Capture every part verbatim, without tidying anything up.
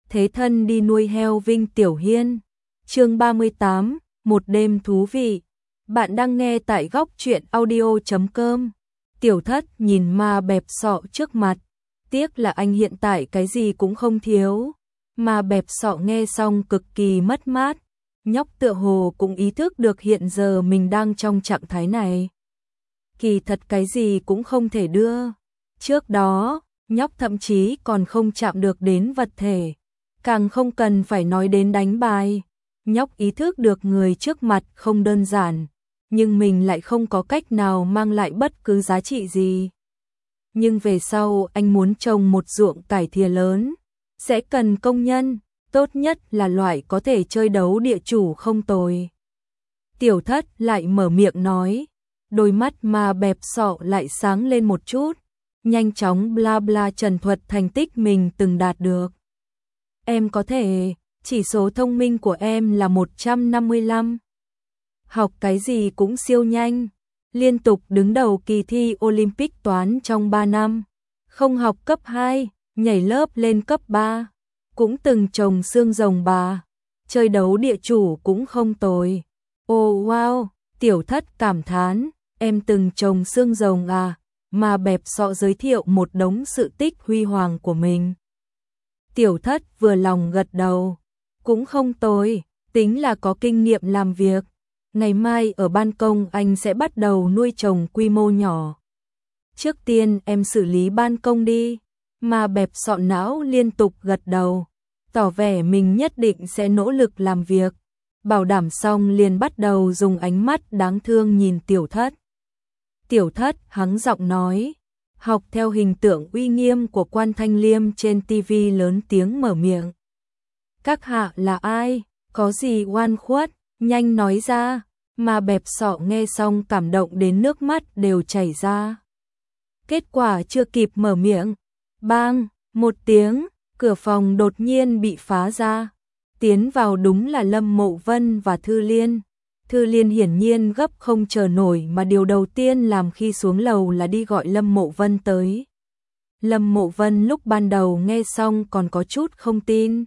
thế thân đi nuôi heo Vinh Tiểu Hiên. Chương ba mươi tám, một đêm thú vị. Bạn đang nghe tại góc truyện audio chấm com. Tiểu Thất nhìn ma bẹp sọ trước mặt, tiếc là anh hiện tại cái gì cũng không thiếu. Ma bẹp sọ nghe xong cực kỳ mất mát, nhóc tựa hồ cũng ý thức được hiện giờ mình đang trong trạng thái này. Kỳ thật cái gì cũng không thể đưa. Trước đó, nhóc thậm chí còn không chạm được đến vật thể, càng không cần phải nói đến đánh bài. Nhóc ý thức được người trước mặt không đơn giản, nhưng mình lại không có cách nào mang lại bất cứ giá trị gì. Nhưng về sau anh muốn trồng một ruộng cải thìa lớn, sẽ cần công nhân, tốt nhất là loại có thể chơi đấu địa chủ không tồi. Tiểu Thất lại mở miệng nói, đôi mắt ma bẹp sọ lại sáng lên một chút, nhanh chóng bla bla trần thuật thành tích mình từng đạt được. Em có thể, chỉ số thông minh của em là một trăm năm mươi lăm. Học cái gì cũng siêu nhanh, liên tục đứng đầu kỳ thi Olympic toán trong ba năm. Không học cấp hai, nhảy lớp lên cấp ba, cũng từng trồng xương rồng bà, chơi đấu địa chủ cũng không tồi. Oh wow, Tiểu Thất cảm thán, em từng trồng xương rồng à? Mà bẹp sọ giới thiệu một đống sự tích huy hoàng của mình. Tiểu Thất vừa lòng gật đầu, cũng không tồi, tính là có kinh nghiệm làm việc. Ngày mai ở ban công anh sẽ bắt đầu nuôi trồng quy mô nhỏ. Trước tiên em xử lý ban công đi. Mà bẹp sọ não liên tục gật đầu, tỏ vẻ mình nhất định sẽ nỗ lực làm việc. Bảo đảm xong liền bắt đầu dùng ánh mắt đáng thương nhìn Tiểu Thất. Tiểu Thất hắng giọng nói, học theo hình tượng uy nghiêm của Quan Thanh Liêm trên tivi lớn tiếng mở miệng. Các hạ là ai, có gì oan khuất, nhanh nói ra. Mà bẹp sọ nghe xong cảm động đến nước mắt đều chảy ra. Kết quả chưa kịp mở miệng, bang, một tiếng, cửa phòng đột nhiên bị phá ra. Tiến vào đúng là Lâm Mộ Vân và Thư Liên. Thư Liên hiển nhiên gấp không chờ nổi mà điều đầu tiên làm khi xuống lầu là đi gọi Lâm Mộ Vân tới. Lâm Mộ Vân lúc ban đầu nghe xong còn có chút không tin.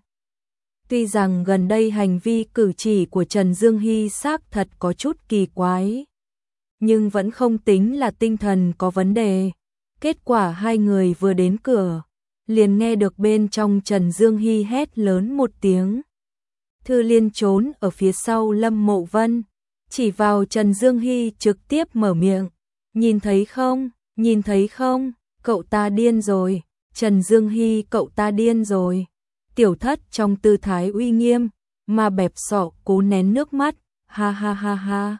Tuy rằng gần đây hành vi cử chỉ của Trần Dương Hy xác thật có chút kỳ quái, nhưng vẫn không tính là tinh thần có vấn đề. Kết quả hai người vừa đến cửa, liền nghe được bên trong Trần Dương Hy hét lớn một tiếng. Thư Liên trốn ở phía sau Lâm Mộ Vân, chỉ vào Trần Dương Hy trực tiếp mở miệng. Nhìn thấy không, nhìn thấy không, cậu ta điên rồi, Trần Dương Hy cậu ta điên rồi. Tiểu Thất trong tư thái uy nghiêm, mà bẹp sọ cố nén nước mắt, ha ha ha ha.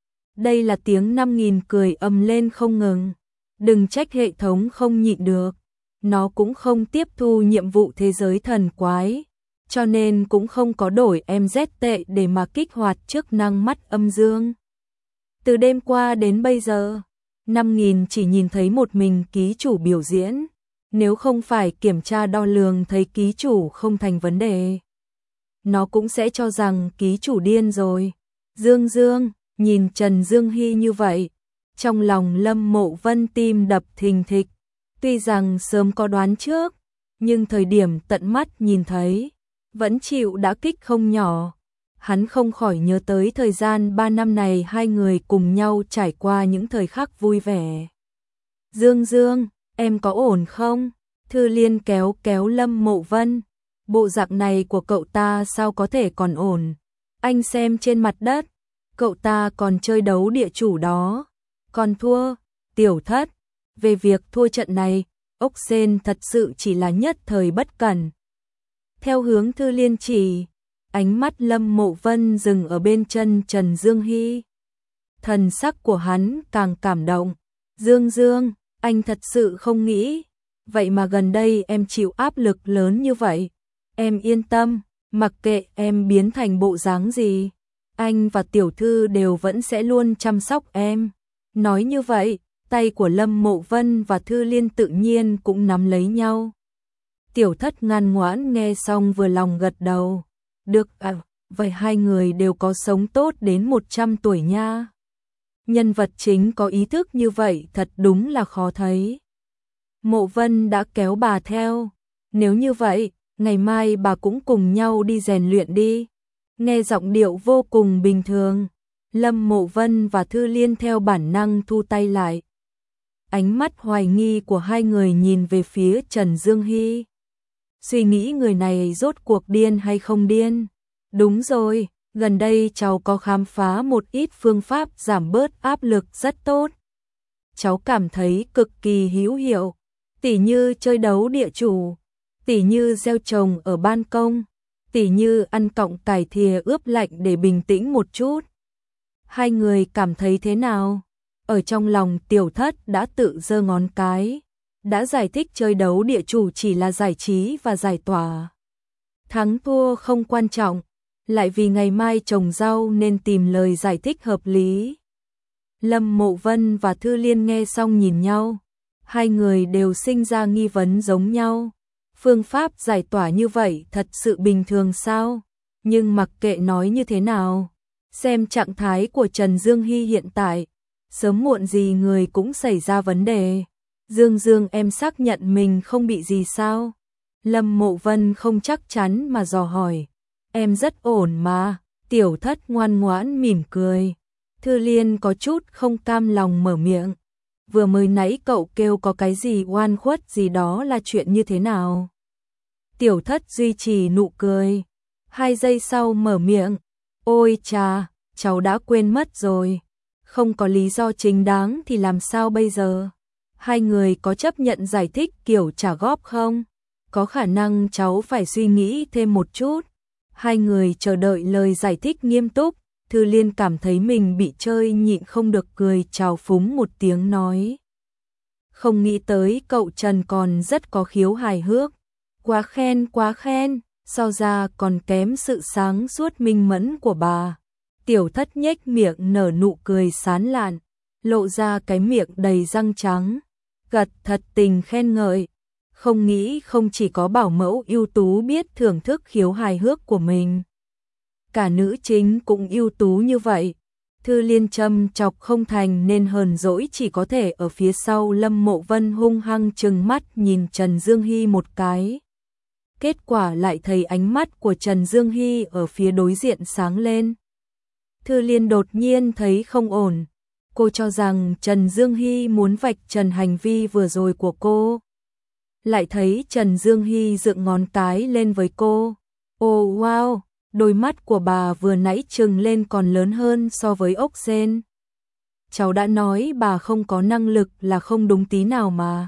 Đây là tiếng năm nghìn cười ầm lên không ngừng. Đừng trách hệ thống không nhịn được, nó cũng không tiếp thu nhiệm vụ thế giới thần quái, cho nên cũng không có đổi em dét tệ để mà kích hoạt chức năng mắt âm dương. Từ đêm qua đến bây giờ, năm nghìn chỉ nhìn thấy một mình ký chủ biểu diễn, nếu không phải kiểm tra đo lường thấy ký chủ không thành vấn đề, nó cũng sẽ cho rằng ký chủ điên rồi. Dương Dương, nhìn Trần Dương Hy như vậy, trong lòng Lâm Mộ Vân tim đập thình thịch, tuy rằng sớm có đoán trước, nhưng thời điểm tận mắt nhìn thấy, vẫn chịu đả kích không nhỏ. Hắn không khỏi nhớ tới thời gian ba năm này hai người cùng nhau trải qua những thời khắc vui vẻ. Dương Dương, em có ổn không? Thư Liên kéo kéo Lâm Mộ Vân, bộ dạng này của cậu ta sao có thể còn ổn? Anh xem trên mặt đất, cậu ta còn chơi đấu địa chủ đó, còn thua. Tiểu Thất, về việc thua trận này, ốc sên thật sự chỉ là nhất thời bất cẩn. Theo hướng Thư Liên chỉ, ánh mắt Lâm Mộ Vân dừng ở bên chân Trần Dương Hy. Thần sắc của hắn càng cảm động. Dương Dương, anh thật sự không nghĩ, vậy mà gần đây em chịu áp lực lớn như vậy. Em yên tâm, mặc kệ em biến thành bộ dáng gì, anh và tiểu thư đều vẫn sẽ luôn chăm sóc em. Nói như vậy, tay của Lâm Mộ Vân và Thư Liên tự nhiên cũng nắm lấy nhau. Tiểu Thất ngoan ngoãn nghe xong vừa lòng gật đầu. Được à, vậy hai người đều có sống tốt đến một trăm tuổi nha. Nhân vật chính có ý thức như vậy thật đúng là khó thấy. Mộ Vân đã kéo bà theo. Nếu như vậy, ngày mai bà cũng cùng nhau đi rèn luyện đi. Nghe giọng điệu vô cùng bình thường, Lâm Mộ Vân và Thư Liên theo bản năng thu tay lại. Ánh mắt hoài nghi của hai người nhìn về phía Trần Dương Hy. Suy nghĩ người này rốt cuộc điên hay không điên. Đúng rồi, gần đây cháu có khám phá một ít phương pháp giảm bớt áp lực rất tốt. Cháu cảm thấy cực kỳ hữu hiệu, tỉ như chơi đấu địa chủ, tỉ như gieo trồng ở ban công, tỉ như ăn cọng cải thìa ướp lạnh để bình tĩnh một chút. Hai người cảm thấy thế nào? Ở trong lòng Tiểu Thất đã tự giơ ngón cái, đã giải thích chơi đấu địa chủ chỉ là giải trí và giải tỏa. Thắng thua không quan trọng, lại vì ngày mai trồng rau nên tìm lời giải thích hợp lý. Lâm Mộ Vân và Thư Liên nghe xong nhìn nhau, hai người đều sinh ra nghi vấn giống nhau. Phương pháp giải tỏa như vậy thật sự bình thường sao? Nhưng mặc kệ nói như thế nào, xem trạng thái của Trần Dương Hy hiện tại, sớm muộn gì người cũng xảy ra vấn đề. Dương Dương em xác nhận mình không bị gì sao? Lâm Mộ Vân không chắc chắn mà dò hỏi. Em rất ổn mà, Tiểu Thất ngoan ngoãn mỉm cười. Thư Liên có chút không cam lòng mở miệng. Vừa mới nãy cậu kêu có cái gì oan khuất gì đó là chuyện như thế nào? Tiểu Thất duy trì nụ cười. Hai giây sau mở miệng. Ôi chà, cháu đã quên mất rồi. Không có lý do chính đáng thì làm sao bây giờ? Hai người có chấp nhận giải thích kiểu trả góp không? Có khả năng cháu phải suy nghĩ thêm một chút. Hai người chờ đợi lời giải thích nghiêm túc. Thư Liên cảm thấy mình bị chơi nhịn không được cười chào phúng một tiếng nói. Không nghĩ tới cậu Trần còn rất có khiếu hài hước. Quá khen quá khen, so ra còn kém sự sáng suốt minh mẫn của bà. Tiểu Thất nhếch miệng nở nụ cười sán lạn, lộ ra cái miệng đầy răng trắng. Gật thật tình khen ngợi. Không nghĩ không chỉ có bảo mẫu ưu tú biết thưởng thức khiếu hài hước của mình. Cả nữ chính cũng ưu tú như vậy. Thư Liên châm chọc không thành nên hờn dỗi chỉ có thể ở phía sau Lâm Mộ Vân hung hăng trừng mắt nhìn Trần Dương Hy một cái. Kết quả lại thấy ánh mắt của Trần Dương Hy ở phía đối diện sáng lên. Thư Liên đột nhiên thấy không ổn. Cô cho rằng Trần Dương Hy muốn vạch trần hành vi vừa rồi của cô. Lại thấy Trần Dương Hy dựng ngón cái lên với cô. Oh wow, đôi mắt của bà vừa nãy trừng lên còn lớn hơn so với ốc sên. Cháu đã nói bà không có năng lực là không đúng tí nào mà.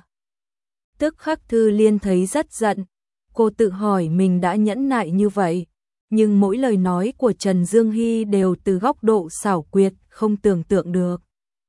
Tức khắc Thư Liên thấy rất giận. Cô tự hỏi mình đã nhẫn nại như vậy. Nhưng mỗi lời nói của Trần Dương Hy đều từ góc độ xảo quyệt, không tưởng tượng được.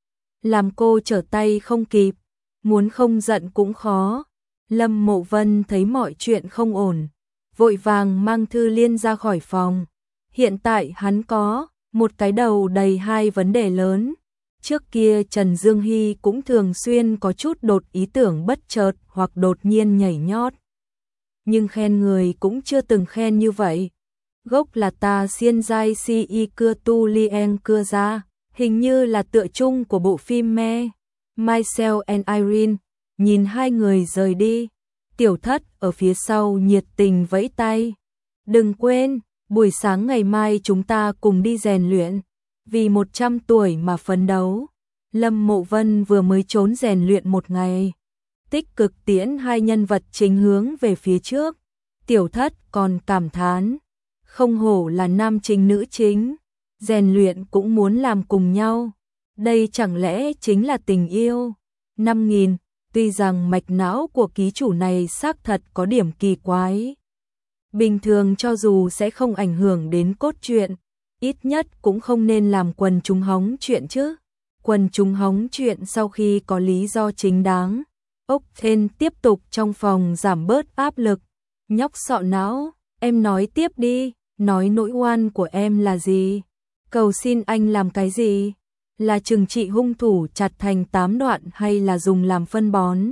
Làm cô trở tay không kịp, muốn không giận cũng khó. Lâm Mộ Vân thấy mọi chuyện không ổn, vội vàng mang Thư Liên ra khỏi phòng. Hiện tại hắn có một cái đầu đầy hai vấn đề lớn. Trước kia Trần Dương Hy cũng thường xuyên có chút đột ý tưởng bất chợt hoặc đột nhiên nhảy nhót. Nhưng khen người cũng chưa từng khen như vậy. Gốc là ta xiên giai si y cưa tu lien cưa ra, hình như là tựa chung của bộ phim Me, Myself and Irene. Nhìn hai người rời đi, Tiểu Thất ở phía sau nhiệt tình vẫy tay. Đừng quên, buổi sáng ngày mai chúng ta cùng đi rèn luyện, vì một trăm tuổi mà phấn đấu. Lâm Mộ Vân vừa mới trốn rèn luyện một ngày, tích cực tiễn hai nhân vật chính hướng về phía trước. Tiểu Thất còn cảm thán, không hổ là nam chính nữ chính, rèn luyện cũng muốn làm cùng nhau. Đây chẳng lẽ chính là tình yêu? năm nghìn, tuy rằng mạch não của ký chủ này xác thật có điểm kỳ quái. Bình thường cho dù sẽ không ảnh hưởng đến cốt truyện, ít nhất cũng không nên làm quần chúng hóng chuyện chứ. Quần chúng hóng chuyện sau khi có lý do chính đáng. Ốc Thên tiếp tục trong phòng giảm bớt áp lực. Nhóc sọ não, em nói tiếp đi, nói nỗi oan của em là gì? Cầu xin anh làm cái gì? Là trừng trị hung thủ chặt thành tám đoạn hay là dùng làm phân bón?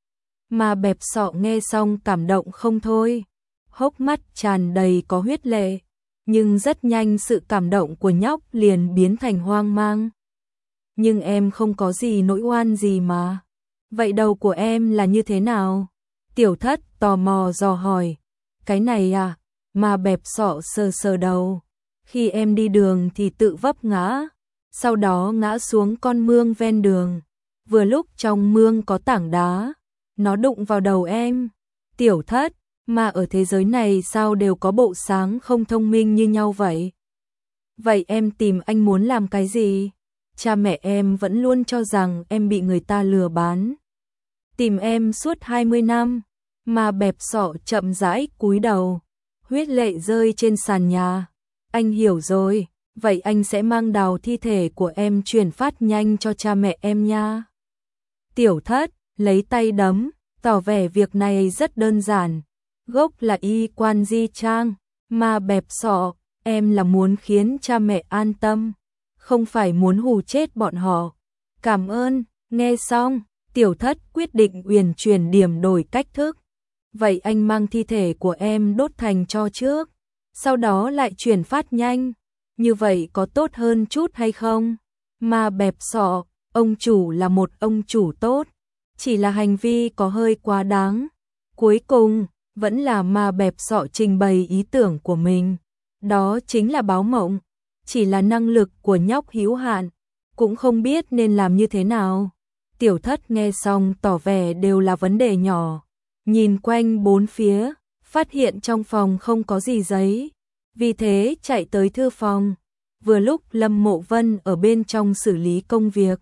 Mà bẹp sọ nghe xong cảm động không thôi. Hốc mắt tràn đầy có huyết lệ. Nhưng rất nhanh sự cảm động của nhóc liền biến thành hoang mang. Nhưng em không có gì nỗi oan gì mà. Vậy đầu của em là như thế nào? Tiểu Thất tò mò dò hỏi. Cái này à, ma bẹp sọ sờ sờ đầu. Khi em đi đường thì tự vấp ngã, sau đó ngã xuống con mương ven đường. Vừa lúc trong mương có tảng đá, nó đụng vào đầu em. Tiểu Thất, mà ở thế giới này sao đều có bộ sáng không thông minh như nhau vậy? Vậy em tìm anh muốn làm cái gì? Cha mẹ em vẫn luôn cho rằng em bị người ta lừa bán. Tìm em suốt hai mươi năm, mà bẹp sọ chậm rãi cúi đầu, huyết lệ rơi trên sàn nhà. Anh hiểu rồi, vậy anh sẽ mang đào thi thể của em chuyển phát nhanh cho cha mẹ em nha. Tiểu Thất lấy tay đấm, tỏ vẻ việc này rất đơn giản. Gốc là y quan di trang, mà bẹp sọ, em là muốn khiến cha mẹ an tâm, không phải muốn hù chết bọn họ. Cảm ơn. Nghe xong, Tiểu Thất quyết định uyển chuyển điểm đổi cách thức. Vậy anh mang thi thể của em đốt thành tro trước, sau đó lại chuyển phát nhanh, như vậy có tốt hơn chút hay không? Mà bẹp sọ, ông chủ là một ông chủ tốt, chỉ là hành vi có hơi quá đáng. Cuối cùng, vẫn là ma bẹp sọ trình bày ý tưởng của mình. Đó chính là báo mộng, chỉ là năng lực của nhóc hữu hạn, cũng không biết nên làm như thế nào. Tiểu Thất nghe xong tỏ vẻ đều là vấn đề nhỏ, nhìn quanh bốn phía, phát hiện trong phòng không có gì giấy, vì thế chạy tới thư phòng. Vừa lúc Lâm Mộ Vân ở bên trong xử lý công việc.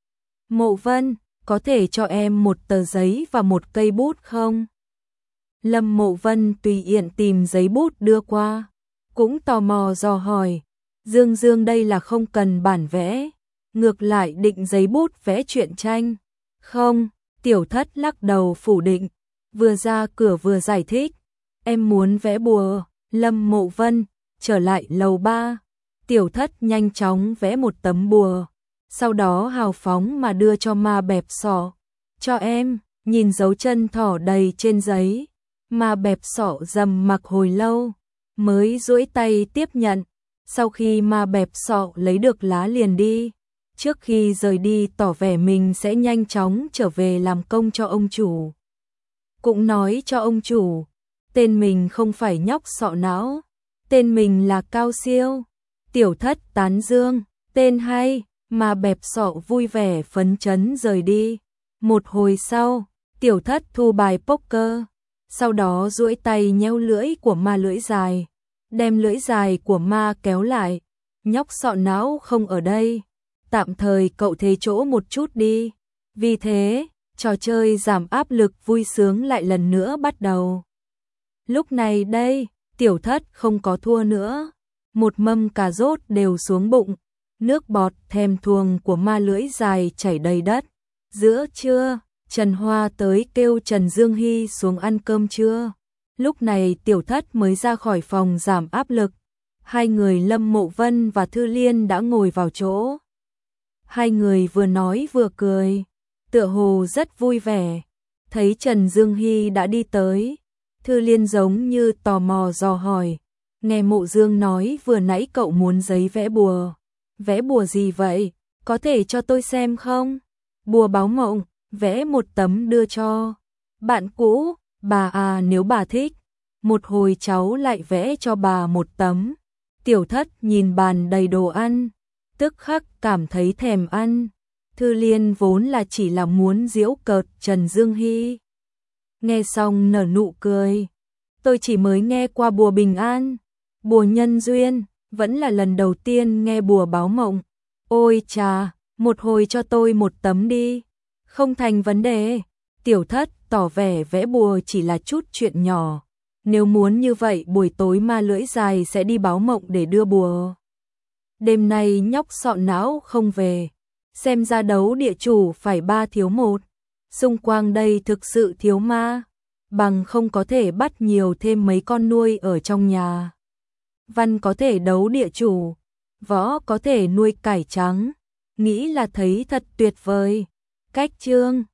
Mộ Vân, có thể cho em một tờ giấy và một cây bút không? Lâm Mộ Vân tùy tiện tìm giấy bút đưa qua, cũng tò mò dò hỏi. Dương Dương đây là không cần bản vẽ, ngược lại định giấy bút vẽ truyện tranh. Không, Tiểu Thất lắc đầu phủ định, vừa ra cửa vừa giải thích. Em muốn vẽ bùa. Lâm Mộ Vân trở lại lầu ba. Tiểu Thất nhanh chóng vẽ một tấm bùa, sau đó hào phóng mà đưa cho ma bẹp sọ. Cho em. Nhìn dấu chân thỏ đầy trên giấy, ma bẹp sọ dầm mặc hồi lâu, mới duỗi tay tiếp nhận. Sau khi ma bẹp sọ lấy được lá liền đi, trước khi rời đi tỏ vẻ mình sẽ nhanh chóng trở về làm công cho ông chủ. Cũng nói cho ông chủ, tên mình không phải nhóc sọ não, tên mình là Cao Siêu. Tiểu Thất tán dương, tên hay, mà bẹp sọ vui vẻ phấn chấn rời đi. Một hồi sau, Tiểu Thất thu bài poker, sau đó duỗi tay nhéo lưỡi của ma lưỡi dài, đem lưỡi dài của ma kéo lại. Nhóc sọ não không ở đây, tạm thời cậu thế chỗ một chút đi. Vì thế, trò chơi giảm áp lực vui sướng lại lần nữa bắt đầu. Lúc này đây, Tiểu Thất không có thua nữa, một mâm cà rốt đều xuống bụng, nước bọt thèm thuồng của ma lưỡi dài chảy đầy đất. Giữa trưa, Trần Hoa tới kêu Trần Dương Hy xuống ăn cơm trưa. Lúc này Tiểu Thất mới ra khỏi phòng giảm áp lực. Hai người Lâm Mộ Vân và Thư Liên đã ngồi vào chỗ. Hai người vừa nói vừa cười, tựa hồ rất vui vẻ. Thấy Trần Dương Hy đã đi tới, Thư Liên giống như tò mò dò hỏi. Nghe Mộ Dương nói vừa nãy cậu muốn giấy vẽ bùa. Vẽ bùa gì vậy? Có thể cho tôi xem không? Bùa báo mộng, vẽ một tấm đưa cho bạn cũ. Bà à, nếu bà thích, một hồi cháu lại vẽ cho bà một tấm. Tiểu Thất nhìn bàn đầy đồ ăn, tức khắc cảm thấy thèm ăn. Thư Liên vốn là chỉ là muốn giễu cợt Trần Dương Hy, nghe xong nở nụ cười. Tôi chỉ mới nghe qua bùa bình an, bùa nhân duyên, vẫn là lần đầu tiên nghe bùa báo mộng. Ôi chà, một hồi cho tôi một tấm đi. Không thành vấn đề. Tiểu Thất tỏ vẻ vẽ bùa chỉ là chút chuyện nhỏ. Nếu muốn như vậy buổi tối ma lưỡi dài sẽ đi báo mộng để đưa bùa. Đêm nay nhóc sọ não không về, xem ra đấu địa chủ phải ba thiếu một. Xung quanh đây thực sự thiếu ma, bằng không có thể bắt nhiều thêm mấy con nuôi ở trong nhà. Văn có thể đấu địa chủ, võ có thể nuôi cải trắng, nghĩ là thấy thật tuyệt vời. Cách chương